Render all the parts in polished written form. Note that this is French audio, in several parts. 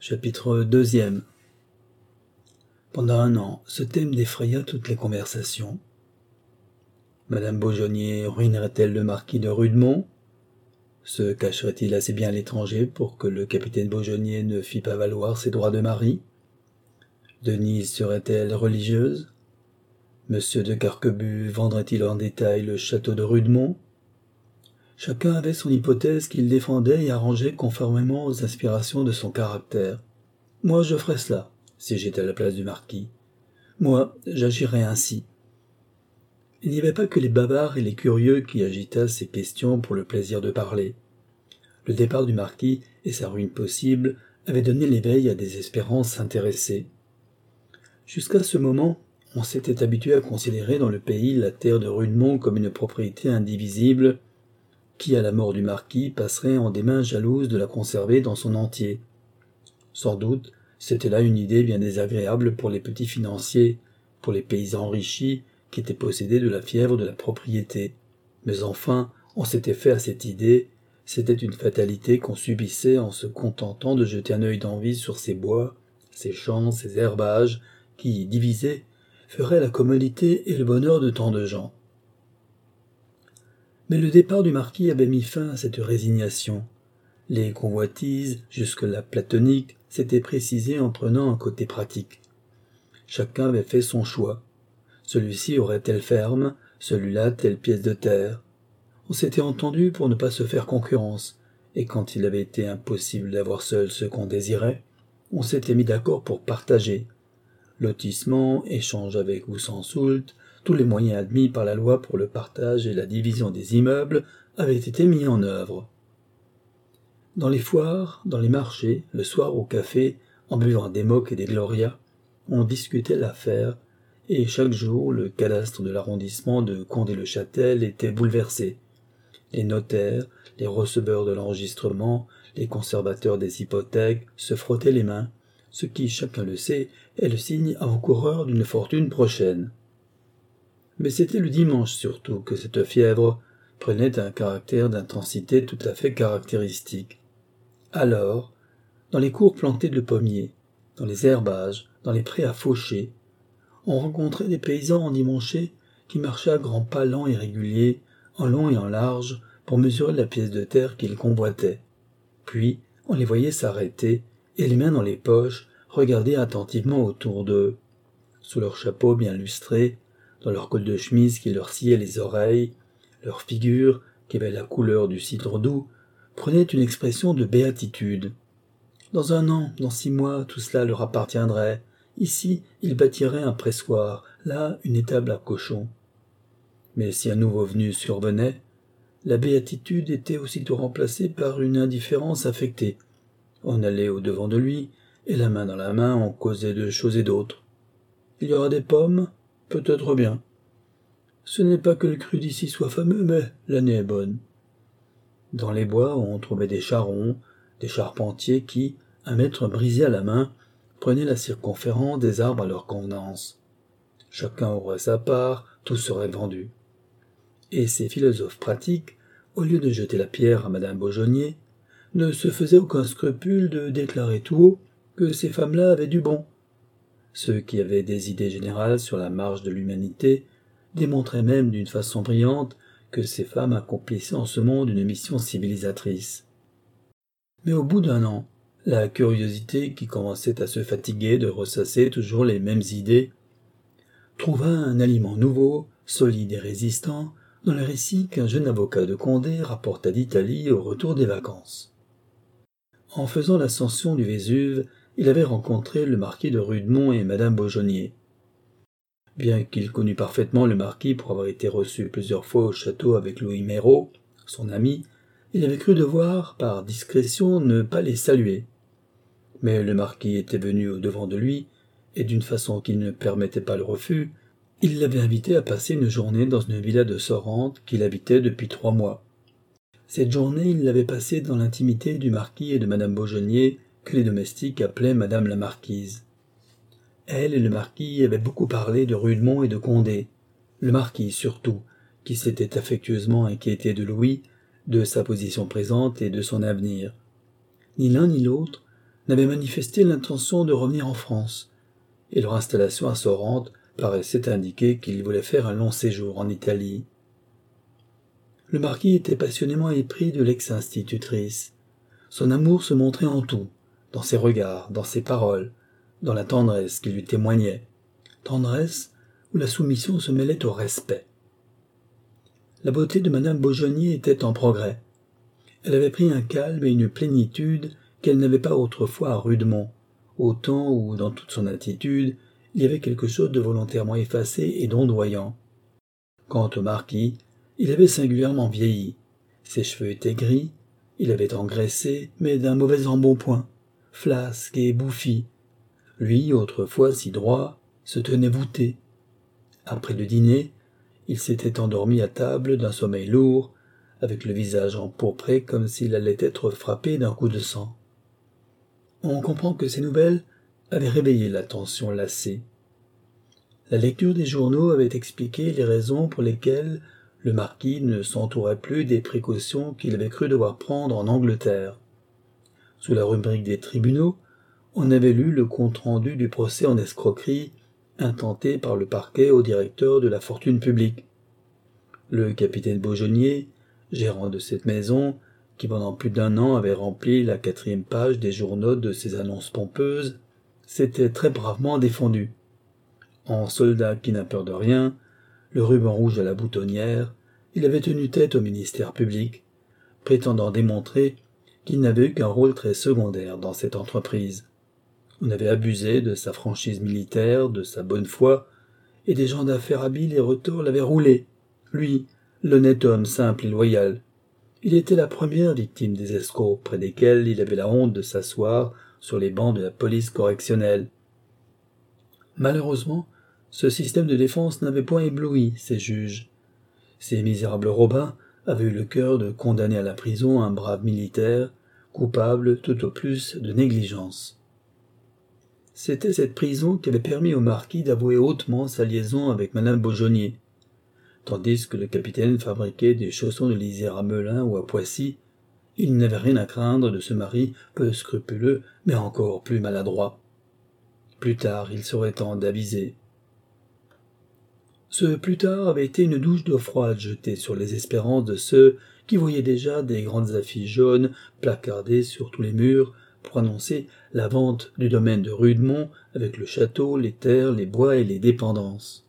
Chapitre 2. Pendant un an, ce thème défraya toutes les conversations. Madame Beaujonnier ruinerait-elle le marquis de Rudemont? Se cacherait-il assez bien à l'étranger pour que le capitaine Beaujonnier ne fît pas valoir ses droits de mari? Denise serait-elle religieuse? Monsieur de Carquebus vendrait-il en détail le château de Rudemont? Chacun avait son hypothèse qu'il défendait et arrangeait conformément aux aspirations de son caractère. Moi, je ferais cela, si j'étais à la place du marquis. Moi, j'agirais ainsi. Il n'y avait pas que les bavards et les curieux qui agitassent ces questions pour le plaisir de parler. Le départ du marquis et sa ruine possible avaient donné l'éveil à des espérances intéressées. Jusqu'à ce moment, on s'était habitué à considérer dans le pays la terre de Rudemont comme une propriété indivisible qui, à la mort du marquis, passerait en des mains jalouses de la conserver dans son entier. Sans doute, c'était là une idée bien désagréable pour les petits financiers, pour les paysans enrichis qui étaient possédés de la fièvre de la propriété. Mais enfin, on s'était fait à cette idée, c'était une fatalité qu'on subissait en se contentant de jeter un œil d'envie sur ces bois, ces champs, ces herbages, qui, divisés, feraient la commodité et le bonheur de tant de gens. Mais le départ du marquis avait mis fin à cette résignation. Les convoitises, jusque-là platoniques, s'étaient précisées en prenant un côté pratique. Chacun avait fait son choix. Celui-ci aurait telle ferme, celui-là telle pièce de terre. On s'était entendu pour ne pas se faire concurrence, et quand il avait été impossible d'avoir seul ce qu'on désirait, on s'était mis d'accord pour partager. Lotissement, échange avec ou sans soult, tous les moyens admis par la loi pour le partage et la division des immeubles avaient été mis en œuvre. Dans les foires, dans les marchés, le soir au café, en buvant des mocs et des glorias, on discutait l'affaire, et chaque jour le cadastre de l'arrondissement de Condé-le-Châtel était bouleversé. Les notaires, les receveurs de l'enregistrement, les conservateurs des hypothèques se frottaient les mains, ce qui, chacun le sait, est le signe avant-coureur d'une fortune prochaine. Mais c'était le dimanche surtout que cette fièvre prenait un caractère d'intensité tout à fait caractéristique. Alors, dans les cours plantées de pommiers, dans les herbages, dans les prés à faucher, on rencontrait des paysans endimanchés qui marchaient à grands pas lents et réguliers, en long et en large, pour mesurer la pièce de terre qu'ils convoitaient. Puis, on les voyait s'arrêter, et les mains dans les poches, regarder attentivement autour d'eux. Sous leurs chapeaux bien lustrés, dans leur col de chemise qui leur sciait les oreilles, leur figure, qui avait la couleur du cidre doux, prenait une expression de béatitude. Dans un an, dans 6 mois, tout cela leur appartiendrait. Ici, ils bâtiraient un pressoir, là, une étable à cochons. Mais si un nouveau venu survenait, la béatitude était aussitôt remplacée par une indifférence affectée. On allait au-devant de lui, et la main dans la main, on causait de choses et d'autres. Il y aura des pommes? Peut-être bien. Ce n'est pas que le cru d'ici soit fameux, mais l'année est bonne. Dans les bois, on trouvait des charrons, des charpentiers qui, un mètre brisé à la main, prenaient la circonférence des arbres à leur convenance. Chacun aurait sa part, tout serait vendu. Et ces philosophes pratiques, au lieu de jeter la pierre à Madame Beaujonnier, ne se faisaient aucun scrupule de déclarer tout haut que ces femmes-là avaient du bon. Ceux qui avaient des idées générales sur la marche de l'humanité démontraient même d'une façon brillante que ces femmes accomplissaient en ce monde une mission civilisatrice. Mais au bout d'un an, la curiosité qui commençait à se fatiguer de ressasser toujours les mêmes idées trouva un aliment nouveau, solide et résistant, dans le récit qu'un jeune avocat de Condé rapporta d'Italie au retour des vacances. En faisant l'ascension du Vésuve, il avait rencontré le marquis de Rudemont et Madame Beaujonnier. Bien qu'il connût parfaitement le marquis pour avoir été reçu plusieurs fois au château avec Louis Méraud, son ami, il avait cru devoir, par discrétion, ne pas les saluer. Mais le marquis était venu au-devant de lui, et d'une façon qui ne permettait pas le refus, il l'avait invité à passer une journée dans une villa de Sorrente qu'il habitait depuis 3 mois. Cette journée, il l'avait passée dans l'intimité du marquis et de Madame Beaujonnier, que les domestiques appelaient Madame la Marquise. Elle et le marquis avaient beaucoup parlé de Rudemont et de Condé, le marquis surtout, qui s'était affectueusement inquiété de Louis, de sa position présente et de son avenir. Ni l'un ni l'autre n'avaient manifesté l'intention de revenir en France, et leur installation à Sorrente paraissait indiquer qu'ils voulaient faire un long séjour en Italie. Le marquis était passionnément épris de l'ex-institutrice. Son amour se montrait en tout, dans ses regards, dans ses paroles, dans la tendresse qu'il lui témoignait, tendresse où la soumission se mêlait au respect. La beauté de madame Beaugennier était en progrès. Elle avait pris un calme et une plénitude qu'elle n'avait pas autrefois à Rudemont, au temps où, dans toute son attitude, il y avait quelque chose de volontairement effacé et d'ondoyant. Quant au marquis, il avait singulièrement vieilli. Ses cheveux étaient gris, il avait engraissé, mais d'un mauvais embonpoint, flasque et bouffi. Lui, autrefois si droit, se tenait voûté. Après le dîner, il s'était endormi à table d'un sommeil lourd, avec le visage empourpré comme s'il allait être frappé d'un coup de sang. On comprend que ces nouvelles avaient réveillé l'attention lassée. La lecture des journaux avait expliqué les raisons pour lesquelles le marquis ne s'entourait plus des précautions qu'il avait cru devoir prendre en Angleterre. Sous la rubrique des tribunaux, on avait lu le compte-rendu du procès en escroquerie intenté par le parquet au directeur de la fortune publique. Le capitaine Beaugennier, gérant de cette maison, qui pendant plus d'1 an avait rempli la 4e page des journaux de ses annonces pompeuses, s'était très bravement défendu. En soldat qui n'a peur de rien, le ruban rouge à la boutonnière, il avait tenu tête au ministère public, prétendant démontrer qu'il n'avait eu qu'un rôle très secondaire dans cette entreprise. On avait abusé de sa franchise militaire, de sa bonne foi, et des gens d'affaires habiles et retors l'avaient roulé. Lui, l'honnête homme simple et loyal. Il était la première victime des escrocs près desquels il avait la honte de s'asseoir sur les bancs de la police correctionnelle. Malheureusement, ce système de défense n'avait point ébloui ses juges. Ces misérables robins avaient eu le cœur de condamner à la prison un brave militaire, coupable tout au plus de négligence. C'était cette prison qui avait permis au marquis d'avouer hautement sa liaison avec madame Beaugennier. Tandis que le capitaine fabriquait des chaussons de lisière à Melun ou à Poissy, il n'avait rien à craindre de ce mari peu scrupuleux, mais encore plus maladroit. Plus tard, il serait temps d'aviser. Ce plus tard avait été une douche d'eau froide jetée sur les espérances de ceux qui voyaient déjà des grandes affiches jaunes placardées sur tous les murs pour annoncer la vente du domaine de Rudemont avec le château, les terres, les bois et les dépendances.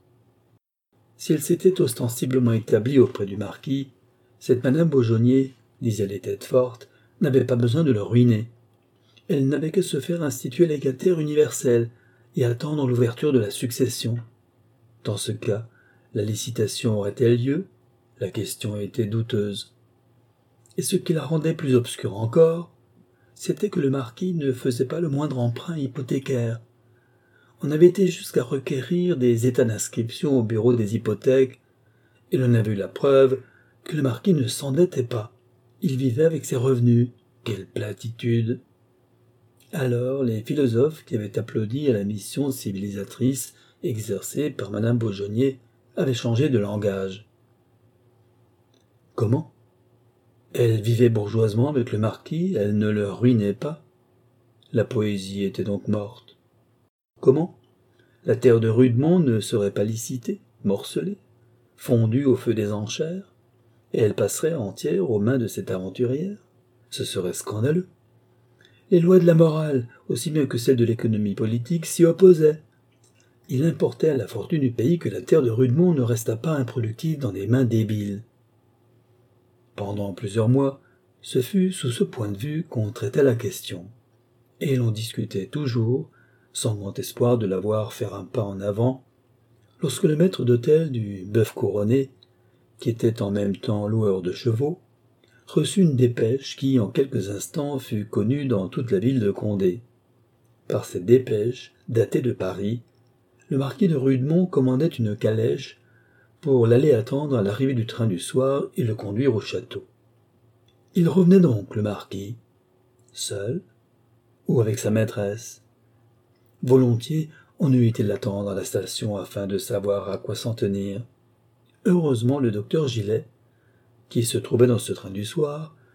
Si elle s'était ostensiblement établie auprès du marquis, cette madame Beaugennier, disaient les têtes fortes, n'avait pas besoin de le ruiner. Elle n'avait qu'à se faire instituer légataire universelle et attendre l'ouverture de la succession. Dans ce cas, la licitation aurait-elle lieu? La question était douteuse. Et ce qui la rendait plus obscure encore, c'était que le marquis ne faisait pas le moindre emprunt hypothécaire. On avait été jusqu'à requérir des états d'inscription au bureau des hypothèques, et l'on avait eu la preuve que le marquis ne s'endettait pas. Il vivait avec ses revenus. Quelle platitude! Alors les philosophes qui avaient applaudi à la mission civilisatrice exercée par madame Beaugennier avaient changé de langage. Comment? Elle vivait bourgeoisement avec le marquis, elle ne le ruinait pas. La poésie était donc morte. Comment? La terre de Rudemont ne serait pas licitée, morcelée, fondue au feu des enchères, et elle passerait entière aux mains de cette aventurière? Ce serait scandaleux. Les lois de la morale, aussi bien que celles de l'économie politique, s'y opposaient. Il importait à la fortune du pays que la terre de Rudemont ne restât pas improductive dans des mains débiles. Pendant plusieurs mois, ce fut sous ce point de vue qu'on traitait la question, et l'on discutait toujours, sans grand espoir de la voir faire un pas en avant, lorsque le maître d'hôtel du Bœuf Couronné, qui était en même temps loueur de chevaux, reçut une dépêche qui, en quelques instants, fut connue dans toute la ville de Condé. Par cette dépêche, datée de Paris, le marquis de Rudemont commandait une calèche pour l'aller attendre à l'arrivée du train du soir et le conduire au château. Il revenait donc, le marquis, seul ou avec sa maîtresse. Volontiers, on eût été l'attendre à la station afin de savoir à quoi s'en tenir. Heureusement, le docteur Gillet, qui se trouvait dans ce train du soir,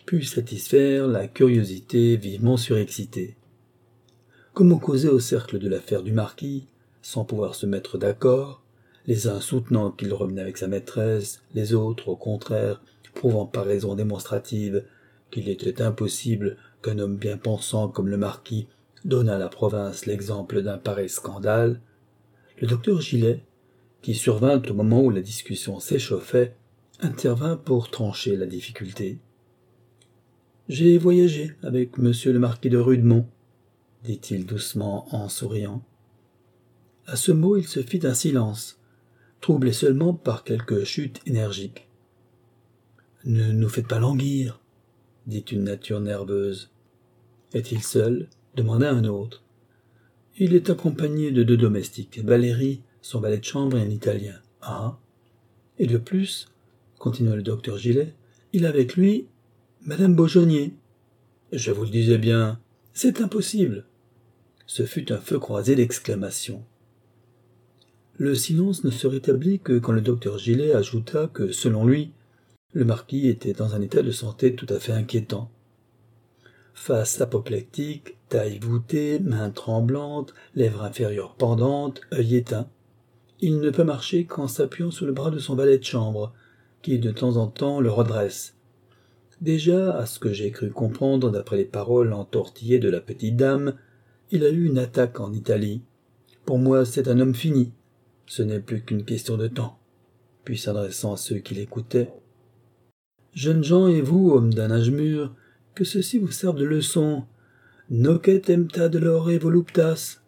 put satisfaire la curiosité vivement surexcitée. Comme on causait au cercle de l'affaire du marquis, sans pouvoir se mettre d'accord, les uns soutenant qu'il revenait avec sa maîtresse, les autres, au contraire, prouvant par raison démonstrative qu'il était impossible qu'un homme bien pensant comme le marquis donnât à la province l'exemple d'un pareil scandale, le docteur Gillet, qui survint au moment où la discussion s'échauffait, intervint pour trancher la difficulté. « J'ai voyagé avec monsieur le marquis de Rudemont, dit-il doucement en souriant. À ce mot, il se fit un silence, troublé seulement par quelques chutes énergiques. « Ne nous faites pas languir, dit une nature nerveuse. Est-il seul ? Demanda un autre. Il est accompagné de 2 domestiques, Valérie, son valet de chambre et un Italien. Ah. Et de plus, continua le docteur Gillet, il a avec lui madame Beaujonnier. Je vous le disais bien, c'est impossible. Ce fut un feu croisé d'exclamations. Le silence ne se rétablit que quand le docteur Gillet ajouta que, selon lui, le marquis était dans un état de santé tout à fait inquiétant. Face apoplectique, taille voûtée, mains tremblantes, lèvres inférieures pendantes, œil éteint. Il ne peut marcher qu'en s'appuyant sur le bras de son valet de chambre, qui de temps en temps le redresse. Déjà, à ce que j'ai cru comprendre d'après les paroles entortillées de la petite dame, il a eu une attaque en Italie. Pour moi, c'est un homme fini. Ce n'est plus qu'une question de temps. Puis s'adressant à ceux qui l'écoutaient. Jeunes gens et vous, hommes d'un âge mûr, que ceci vous serve de leçon. Nocet empta dolore voluptas.